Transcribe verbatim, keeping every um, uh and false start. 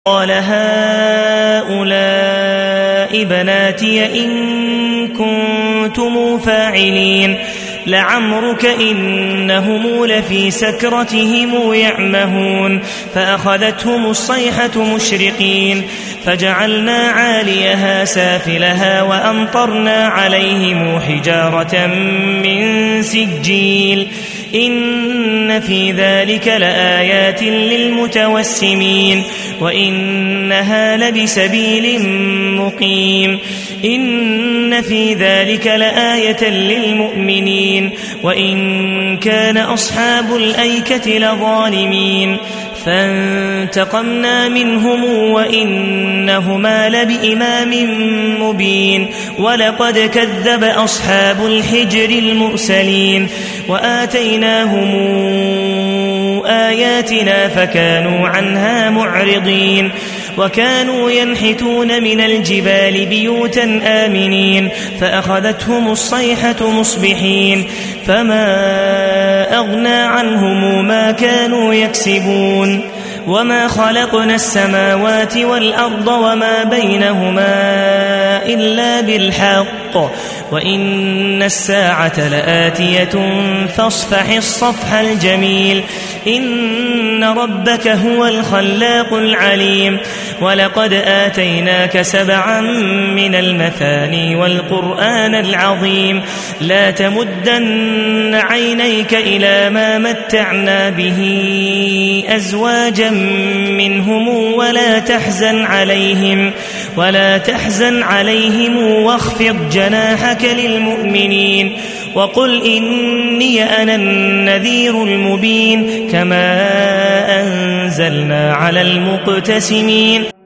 قال هؤلاء بناتي إن كنتم فاعلين لعمرك إنهم لفي سكرتهم يعمهون فأخذتهم الصيحة مشرقين فجعلنا عاليها سافلها وأمطرنا عليهم حجارة من سجيل إن في ذلك لآيات للمتوسمين وإنها لبسبيل مقيم إن في ذلك لآية للمؤمنين وإن كان أصحاب الأيكة لظالمين فانتقمنا منهم وإنهما لبإمام مبين ولقد كذب أصحاب الحجر المرسلين وآتيناهم آياتنا فكانوا عنها معرضين وكانوا ينحتون من الجبال بيوتا آمنين فأخذتهم الصيحة مصبحين فما أغنى عنهم ما كانوا يكسبون وما خلقنا السماوات والأرض وما بينهما إلا بالحق وإن الساعة لآتية فاصفح الصفح الجميل إن ربك هو الخلاق العليم ولقد آتيناك سبعا من المثاني والقرآن العظيم لا تمدن عينيك إلى ما متعنا به أزواجا منهم ولا تحزن عليهم ولا تحزن عليهم واخفض جناحك للمؤمنين وقل إني أنا النذير المبين كما أنزلنا على المقتسمين.